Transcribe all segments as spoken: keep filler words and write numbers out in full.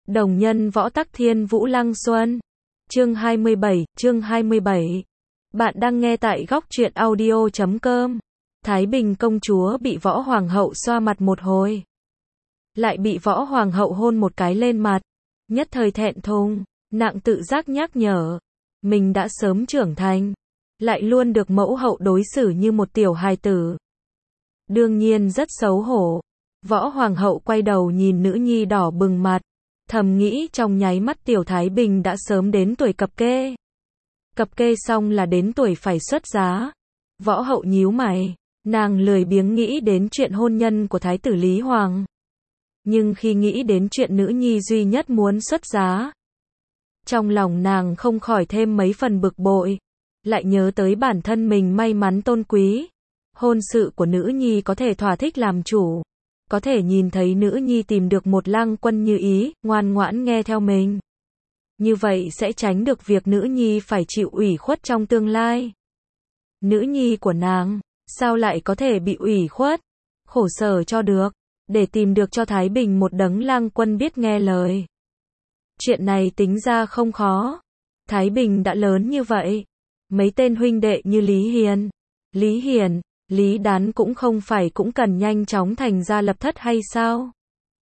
Đồng nhân võ tắc thiên vũ lăng xuân. Chương hai mươi bảy, chương hai mươi bảy. Bạn đang nghe tại góc truyện audio chấm com. Thái Bình công chúa bị võ hoàng hậu xoa mặt một hồi. Lại bị võ hoàng hậu hôn một cái lên mặt. Nhất thời thẹn thùng, nặng tự giác nhắc nhở. Mình đã sớm trưởng thành. Lại luôn được mẫu hậu đối xử như một tiểu hài tử. Đương nhiên rất xấu hổ. Võ hoàng hậu quay đầu nhìn nữ nhi đỏ bừng mặt. Thầm nghĩ trong nháy mắt tiểu Thái Bình đã sớm đến tuổi cập kê. Cập kê xong là đến tuổi phải xuất giá. Võ hậu nhíu mày. Nàng lười biếng nghĩ đến chuyện hôn nhân của Thái tử Lý Hoàng. Nhưng khi nghĩ đến chuyện nữ nhi duy nhất muốn xuất giá, trong lòng nàng không khỏi thêm mấy phần bực bội. Lại nhớ tới bản thân mình may mắn tôn quý. Hôn sự của nữ nhi có thể thỏa thích làm chủ. Có thể nhìn thấy nữ nhi tìm được một lang quân như ý, ngoan ngoãn nghe theo mình. Như vậy sẽ tránh được việc nữ nhi phải chịu ủy khuất trong tương lai. Nữ nhi của nàng, sao lại có thể bị ủy khuất, khổ sở cho được, để tìm được cho Thái Bình một đấng lang quân biết nghe lời. Chuyện này tính ra không khó. Thái Bình đã lớn như vậy. Mấy tên huynh đệ như Lý Hiền, Lý Hiển, Lý Đán cũng không phải cũng cần nhanh chóng thành gia lập thất hay sao?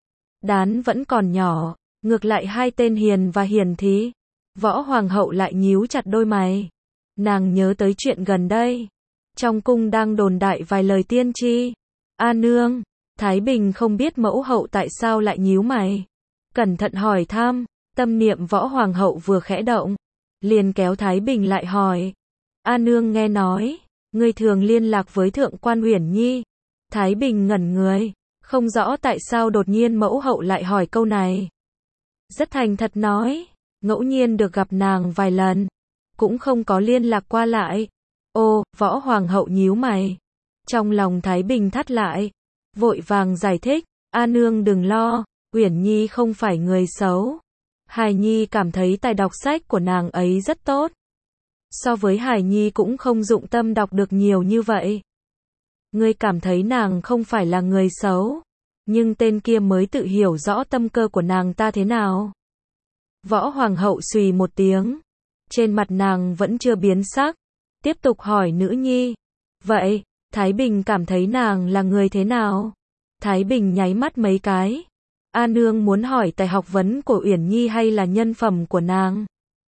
Đán vẫn còn nhỏ, ngược lại hai tên Hiền và Hiển thì, võ hoàng hậu lại nhíu chặt đôi mày. Nàng nhớ tới chuyện gần đây. Trong cung đang đồn đại vài lời tiên tri. A nương, Thái Bình không biết mẫu hậu tại sao lại nhíu mày. Cẩn thận hỏi thăm, tâm niệm võ hoàng hậu vừa khẽ động. Liền kéo Thái Bình lại hỏi. A nương nghe nói, ngươi thường liên lạc với thượng quan Uyển Nhi. Thái Bình ngẩn người, không rõ tại sao đột nhiên mẫu hậu lại hỏi câu này. Rất thành thật nói, ngẫu nhiên được gặp nàng vài lần, cũng không có liên lạc qua lại. Ô, võ hoàng hậu nhíu mày. Trong lòng Thái Bình thắt lại, vội vàng giải thích, A nương đừng lo, Uyển Nhi không phải người xấu. Hài Nhi cảm thấy tài đọc sách của nàng ấy rất tốt. So với Hải Nhi cũng không dụng tâm đọc được nhiều như vậy. Ngươi cảm thấy nàng không phải là người xấu, nhưng tên kia mới tự hiểu rõ tâm cơ của nàng ta thế nào. Võ hoàng hậu xùy một tiếng, trên mặt nàng vẫn chưa biến sắc, tiếp tục hỏi nữ nhi. Vậy, Thái Bình cảm thấy nàng là người thế nào? Thái Bình nháy mắt mấy cái. A nương muốn hỏi tài học vấn của Uyển Nhi hay là nhân phẩm của nàng?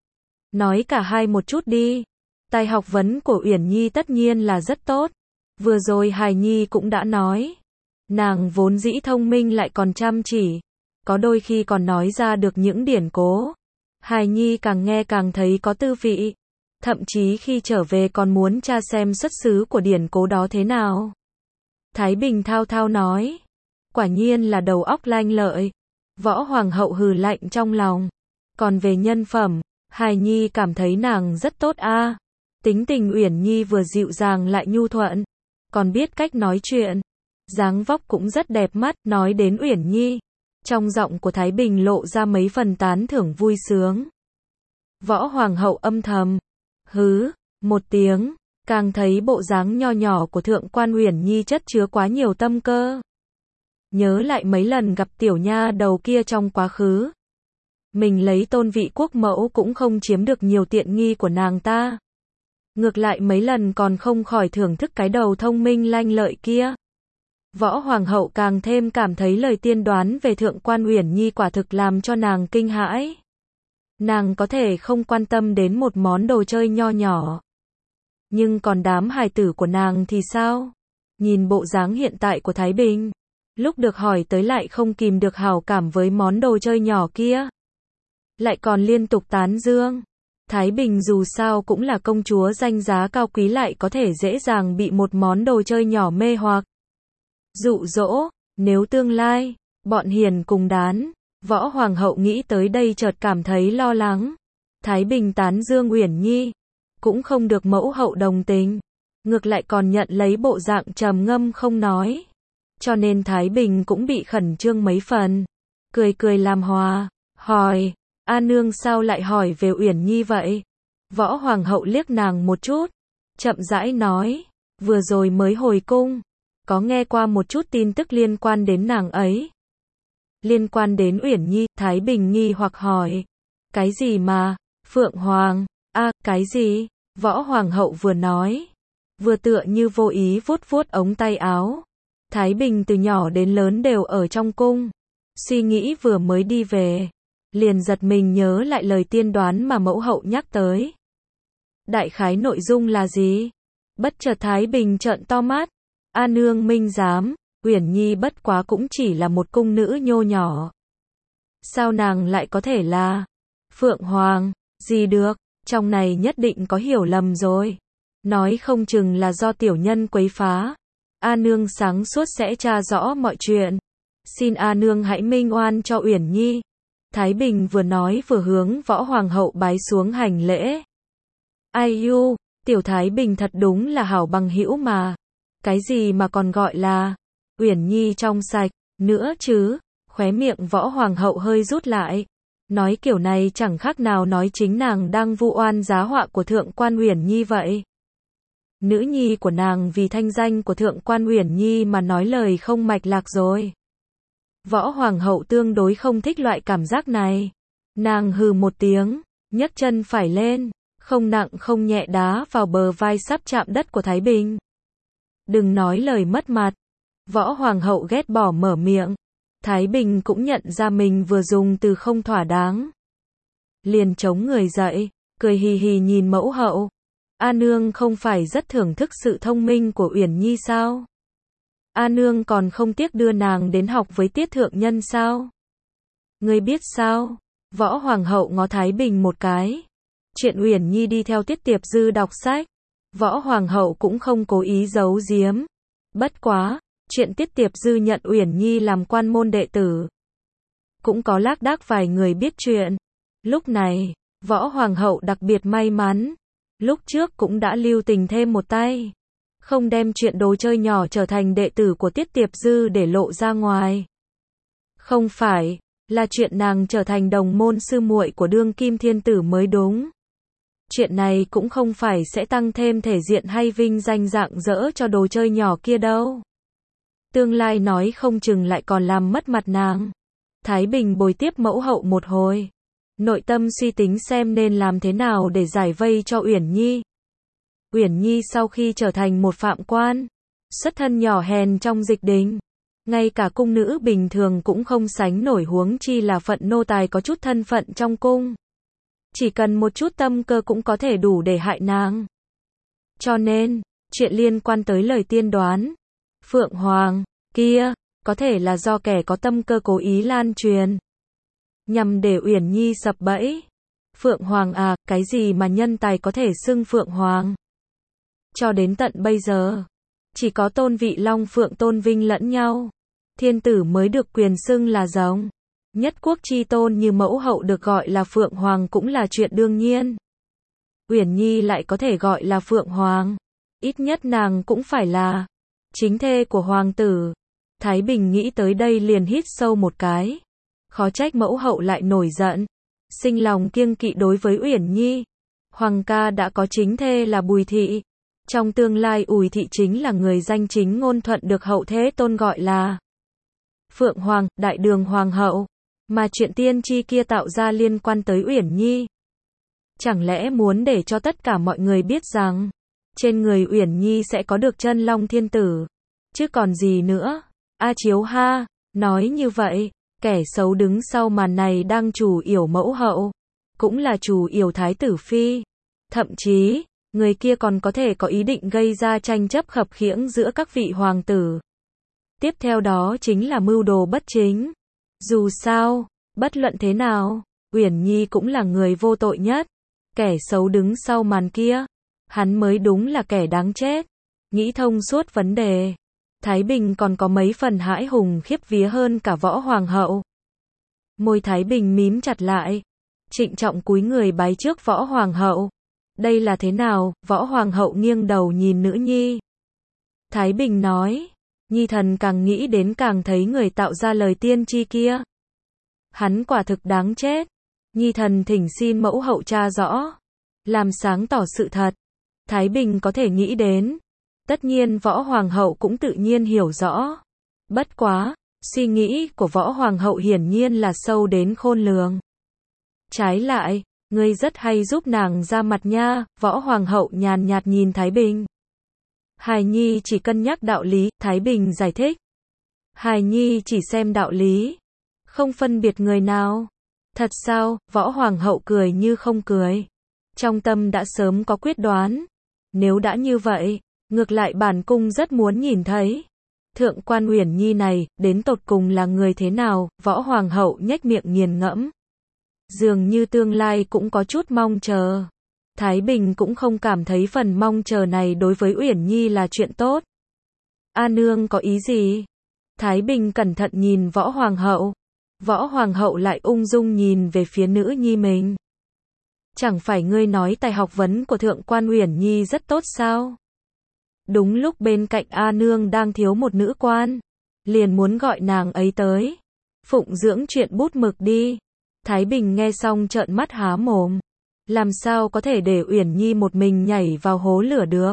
Nói cả hai một chút đi. Tài học vấn của Uyển Nhi tất nhiên là rất tốt. Vừa rồi Hài Nhi cũng đã nói. Nàng vốn dĩ thông minh lại còn chăm chỉ. Có đôi khi còn nói ra được những điển cố. Hài Nhi càng nghe càng thấy có tư vị. Thậm chí khi trở về còn muốn tra xem xuất xứ của điển cố đó thế nào. Thái Bình thao thao nói. Quả nhiên là đầu óc lanh lợi. Võ hoàng hậu hừ lạnh trong lòng. Còn về nhân phẩm, Hài Nhi cảm thấy nàng rất tốt a. À. Tính tình Uyển Nhi vừa dịu dàng lại nhu thuận, còn biết cách nói chuyện, dáng vóc cũng rất đẹp mắt. Nói đến Uyển Nhi, trong giọng của Thái Bình lộ ra mấy phần tán thưởng vui sướng. Võ hoàng hậu âm thầm hứ một tiếng, càng thấy bộ dáng nho nhỏ của thượng quan Uyển Nhi chất chứa quá nhiều tâm cơ. Nhớ lại mấy lần gặp tiểu nha đầu kia trong quá khứ, mình lấy tôn vị quốc mẫu cũng không chiếm được nhiều tiện nghi của nàng ta. Ngược lại mấy lần còn không khỏi thưởng thức cái đầu thông minh lanh lợi kia. Võ hoàng hậu càng thêm cảm thấy lời tiên đoán về thượng quan Uyển Nhi quả thực làm cho nàng kinh hãi. Nàng có thể không quan tâm đến một món đồ chơi nho nhỏ. Nhưng còn đám hài tử của nàng thì sao? Nhìn bộ dáng hiện tại của Thái Bình, lúc được hỏi tới lại không kìm được hảo cảm với món đồ chơi nhỏ kia. Lại còn liên tục tán dương. Thái Bình dù sao cũng là công chúa danh giá cao quý, lại có thể dễ dàng bị một món đồ chơi nhỏ mê hoặc, dụ dỗ. Nếu tương lai, bọn Hiền cùng Đán, võ hoàng hậu nghĩ tới đây chợt cảm thấy lo lắng. Thái Bình tán dương Uyển Nhi, cũng không được mẫu hậu đồng tình. Ngược lại còn nhận lấy bộ dạng trầm ngâm không nói. Cho nên Thái Bình cũng bị khẩn trương mấy phần. Cười cười làm hòa, hỏi. A nương sao lại hỏi về Uyển Nhi vậy? Võ hoàng hậu liếc nàng một chút, chậm rãi nói, vừa rồi mới hồi cung, có nghe qua một chút tin tức liên quan đến nàng ấy. Liên quan đến Uyển Nhi, Thái Bình nghi hoặc hỏi. Cái gì mà? Phượng Hoàng? A, à, cái gì? Võ Hoàng hậu vừa nói, vừa tựa như vô ý vuốt vuốt ống tay áo. Thái Bình từ nhỏ đến lớn đều ở trong cung. Suy nghĩ vừa mới đi về, liền giật mình nhớ lại lời tiên đoán mà mẫu hậu nhắc tới. Đại khái nội dung là gì? Bất chợt Thái Bình trợn to mắt. A nương minh giám, Uyển Nhi bất quá cũng chỉ là một cung nữ nhô nhỏ. Sao nàng lại có thể là Phượng Hoàng? Gì được, trong này nhất định có hiểu lầm rồi. Nói không chừng là do tiểu nhân quấy phá. A nương sáng suốt sẽ tra rõ mọi chuyện. Xin A nương hãy minh oan cho Uyển Nhi. Thái Bình vừa nói vừa hướng Võ Hoàng hậu bái xuống hành lễ. Ai u, tiểu Thái Bình thật đúng là hảo bằng hữu mà. Cái gì mà còn gọi là Uyển Nhi trong sạch, nữa chứ? Khóe miệng Võ Hoàng hậu hơi rút lại. Nói kiểu này chẳng khác nào nói chính nàng đang vu oan giá họa của Thượng quan Uyển Nhi vậy. Nữ nhi của nàng vì thanh danh của Thượng quan Uyển Nhi mà nói lời không mạch lạc rồi. Võ Hoàng hậu tương đối không thích loại cảm giác này. Nàng hừ một tiếng, nhấc chân phải lên, không nặng không nhẹ đá vào bờ vai sắp chạm đất của Thái Bình. Đừng nói lời mất mặt. Võ Hoàng hậu ghét bỏ mở miệng. Thái Bình cũng nhận ra mình vừa dùng từ không thỏa đáng. Liền chống người dậy, cười hì hì nhìn mẫu hậu. A nương không phải rất thưởng thức sự thông minh của Uyển Nhi sao? A nương còn không tiếc đưa nàng đến học với Tiết thượng nhân sao? Ngươi biết sao? Võ Hoàng hậu ngó Thái Bình một cái. Chuyện Uyển Nhi đi theo Tiết Tiệp Dư đọc sách, Võ Hoàng hậu cũng không cố ý giấu giếm. Bất quá, chuyện Tiết Tiệp Dư nhận Uyển Nhi làm quan môn đệ tử, cũng có lác đác vài người biết chuyện. Lúc này, Võ Hoàng hậu đặc biệt may mắn. Lúc trước cũng đã lưu tình thêm một tay. Không đem chuyện đồ chơi nhỏ trở thành đệ tử của Tiết Tiệp Dư để lộ ra ngoài. Không phải, là chuyện nàng trở thành đồng môn sư muội của đương kim thiên tử mới đúng. Chuyện này cũng không phải sẽ tăng thêm thể diện hay vinh danh rạng rỡ cho đồ chơi nhỏ kia đâu. Tương lai nói không chừng lại còn làm mất mặt nàng. Thái Bình bồi tiếp mẫu hậu một hồi. Nội tâm suy tính xem nên làm thế nào để giải vây cho Uyển Nhi. Uyển Nhi sau khi trở thành một phạm quan, xuất thân nhỏ hèn trong dịch đình, ngay cả cung nữ bình thường cũng không sánh nổi, huống chi là phận nô tài có chút thân phận trong cung. Chỉ cần một chút tâm cơ cũng có thể đủ để hại nàng. Cho nên, chuyện liên quan tới lời tiên đoán Phượng Hoàng kia, có thể là do kẻ có tâm cơ cố ý lan truyền, nhằm để Uyển Nhi sập bẫy. Phượng Hoàng à, cái gì mà nhân tài có thể xưng Phượng Hoàng? Cho đến tận bây giờ, chỉ có tôn vị Long Phượng tôn vinh lẫn nhau. Thiên tử mới được quyền xưng là rồng. Nhất quốc chi tôn như mẫu hậu được gọi là Phượng Hoàng cũng là chuyện đương nhiên. Uyển Nhi lại có thể gọi là Phượng Hoàng. Ít nhất nàng cũng phải là chính thê của hoàng tử. Thái Bình nghĩ tới đây liền hít sâu một cái. Khó trách mẫu hậu lại nổi giận, sinh lòng kiêng kỵ đối với Uyển Nhi. Hoàng ca đã có chính thê là Bùi thị. Trong tương lai Bùi thị chính là người danh chính ngôn thuận được hậu thế tôn gọi là Phượng Hoàng, đại đường hoàng hậu. Mà chuyện tiên tri kia tạo ra liên quan tới Uyển Nhi. Chẳng lẽ muốn để cho tất cả mọi người biết rằng trên người Uyển Nhi sẽ có được chân long thiên tử, chứ còn gì nữa. A Chiếu ha, nói như vậy, kẻ xấu đứng sau màn này đang chủ yểu mẫu hậu, cũng là chủ yểu thái tử phi. Thậm chí, người kia còn có thể có ý định gây ra tranh chấp khập khiễng giữa các vị hoàng tử. Tiếp theo đó chính là mưu đồ bất chính. Dù sao, bất luận thế nào, Uyển Nhi cũng là người vô tội nhất. Kẻ xấu đứng sau màn kia, hắn mới đúng là kẻ đáng chết. Nghĩ thông suốt vấn đề, Thái Bình còn có mấy phần hãi hùng khiếp vía hơn cả Võ Hoàng hậu. Môi Thái Bình mím chặt lại, trịnh trọng cúi người bái trước Võ Hoàng hậu. Đây là thế nào? Võ Hoàng hậu nghiêng đầu nhìn nữ nhi. Thái Bình nói, Nhi thần càng nghĩ đến càng thấy người tạo ra lời tiên tri kia, hắn quả thực đáng chết. Nhi thần thỉnh xin mẫu hậu tra rõ, làm sáng tỏ sự thật. Thái Bình có thể nghĩ đến, tất nhiên Võ Hoàng hậu cũng tự nhiên hiểu rõ. Bất quá, Suy nghĩ của Võ Hoàng hậu hiển nhiên là sâu đến khôn lường. Trái lại, ngươi rất hay giúp nàng ra mặt nha, Võ Hoàng hậu nhàn nhạt nhìn Thái Bình. Hài Nhi chỉ cân nhắc đạo lý, Thái Bình giải thích. Hài Nhi chỉ xem đạo lý, không phân biệt người nào. Thật sao? Võ Hoàng hậu cười như không cười. Trong tâm đã sớm có quyết đoán. Nếu đã như vậy, ngược lại bản cung rất muốn nhìn thấy. Thượng quan Uyển Nhi này, đến tột cùng là người thế nào? Võ Hoàng hậu nhếch miệng nghiền ngẫm. Dường như tương lai cũng có chút mong chờ. Thái Bình cũng không cảm thấy phần mong chờ này đối với Uyển Nhi là chuyện tốt. A nương có ý gì? Thái Bình cẩn thận nhìn Võ Hoàng hậu. Võ Hoàng hậu lại ung dung nhìn về phía nữ nhi mình. Chẳng phải ngươi nói tài học vấn của Thượng quan Uyển Nhi rất tốt sao? Đúng lúc bên cạnh A nương đang thiếu một nữ quan, liền muốn gọi nàng ấy tới. Phụng dưỡng chuyện bút mực đi. Thái Bình nghe xong trợn mắt há mồm. Làm sao có thể để Uyển Nhi một mình nhảy vào hố lửa được?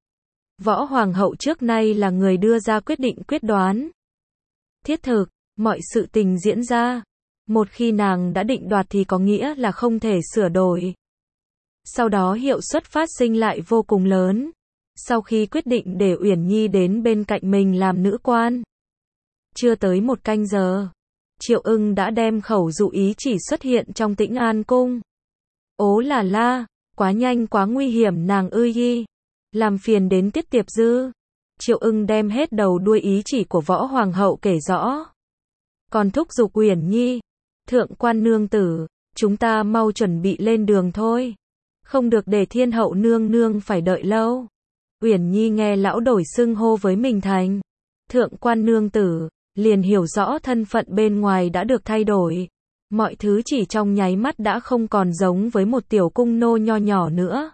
Võ Hoàng hậu trước nay là người đưa ra quyết định quyết đoán. Thiết thực, mọi sự tình diễn ra. Một khi nàng đã định đoạt thì có nghĩa là không thể sửa đổi. Sau đó hiệu suất phát sinh lại vô cùng lớn. Sau khi quyết định để Uyển Nhi đến bên cạnh mình làm nữ quan. Chưa tới một canh giờ, Triệu Ưng đã đem khẩu dụ ý chỉ xuất hiện trong Tĩnh An cung. Ố là la, quá nhanh quá nguy hiểm nàng ơi y. Làm phiền đến Tiết Tiệp Dư. Triệu Ưng đem hết đầu đuôi ý chỉ của Võ Hoàng hậu kể rõ. Còn thúc giục Uyển Nhi. Thượng quan nương tử, chúng ta mau chuẩn bị lên đường thôi. Không được để Thiên hậu nương nương phải đợi lâu. Uyển Nhi nghe lão đổi xưng hô với mình thành Thượng quan nương tử, liền hiểu rõ thân phận bên ngoài đã được thay đổi. Mọi thứ chỉ trong nháy mắt đã không còn giống với một tiểu cung nô nho nhỏ nữa.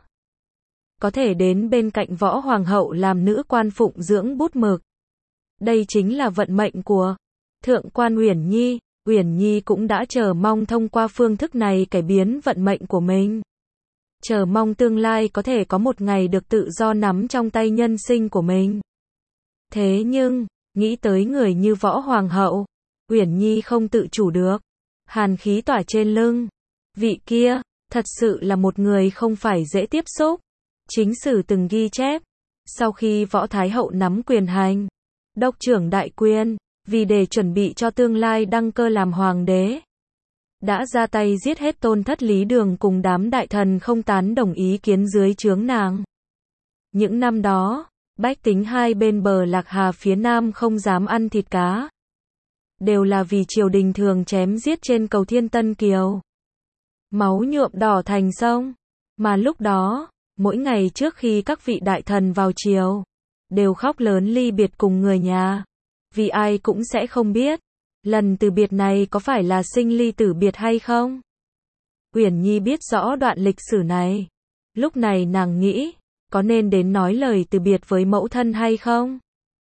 Có thể đến bên cạnh Võ Hoàng hậu làm nữ quan phụng dưỡng bút mực. Đây chính là vận mệnh của Thượng quan Uyển Nhi. Uyển Nhi cũng đã chờ mong thông qua phương thức này cải biến vận mệnh của mình. Chờ mong tương lai có thể có một ngày được tự do nắm trong tay nhân sinh của mình. Thế nhưng, nghĩ tới người như Võ Hoàng hậu, Uyển Nhi không tự chủ được. Hàn khí tỏa trên lưng. Vị kia, thật sự là một người không phải dễ tiếp xúc. Chính sử từng ghi chép. Sau khi Võ Thái hậu nắm quyền hành, đốc trưởng đại quyền, vì để chuẩn bị cho tương lai đăng cơ làm hoàng đế, đã ra tay giết hết Tôn Thất Lý Đường cùng đám đại thần không tán đồng ý kiến dưới trướng nàng. Những năm đó, bách tính hai bên bờ Lạc Hà phía nam không dám ăn thịt cá. Đều là vì triều đình thường chém giết trên cầu Thiên Tân Kiều. Máu nhuộm đỏ thành sông. Mà lúc đó, mỗi ngày trước khi các vị đại thần vào triều, đều khóc lớn ly biệt cùng người nhà. Vì ai cũng sẽ không biết, lần từ biệt này có phải là sinh ly tử biệt hay không? Uyển Nhi biết rõ đoạn lịch sử này. Lúc này nàng nghĩ, có nên đến nói lời từ biệt với mẫu thân hay không?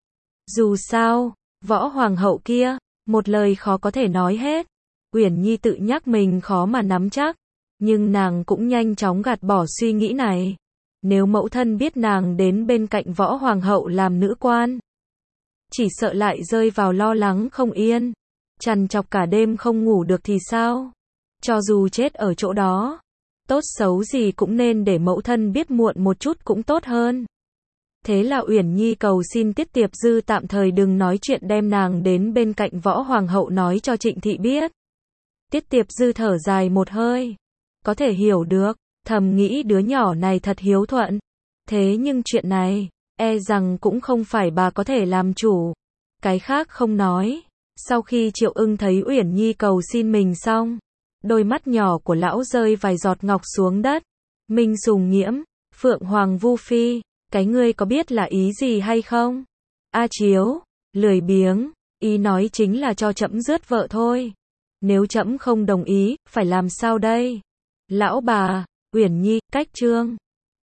Dù sao, Võ Hoàng hậu kia, một lời khó có thể nói hết. Uyển Nhi tự nhắc mình khó mà nắm chắc, nhưng nàng cũng nhanh chóng gạt bỏ suy nghĩ này. Nếu mẫu thân biết nàng đến bên cạnh Võ Hoàng hậu làm nữ quan, chỉ sợ lại rơi vào lo lắng không yên, trằn trọc cả đêm không ngủ được thì sao? Cho dù chết ở chỗ đó, tốt xấu gì cũng nên để mẫu thân biết muộn một chút cũng tốt hơn. Thế là Uyển Nhi cầu xin Tiết Tiệp Dư tạm thời đừng nói chuyện đem nàng đến bên cạnh Võ Hoàng hậu nói cho Trịnh Thị biết. Tiết Tiệp Dư thở dài một hơi. Có thể hiểu được, thầm nghĩ đứa nhỏ này thật hiếu thuận. Thế nhưng chuyện này, e rằng cũng không phải bà có thể làm chủ. Cái khác không nói. Sau khi Triệu Ưng thấy Uyển Nhi cầu xin mình xong, đôi mắt nhỏ của lão rơi vài giọt ngọc xuống đất. Minh Sùng Nghiễm, Phượng Hoàng Vu Phi, cái ngươi có biết là ý gì hay không? A Chiếu, lười biếng, ý nói chính là cho trẫm rước vợ thôi. Nếu trẫm không đồng ý, phải làm sao đây? Lão bà, Uyển Nhi, cách chương.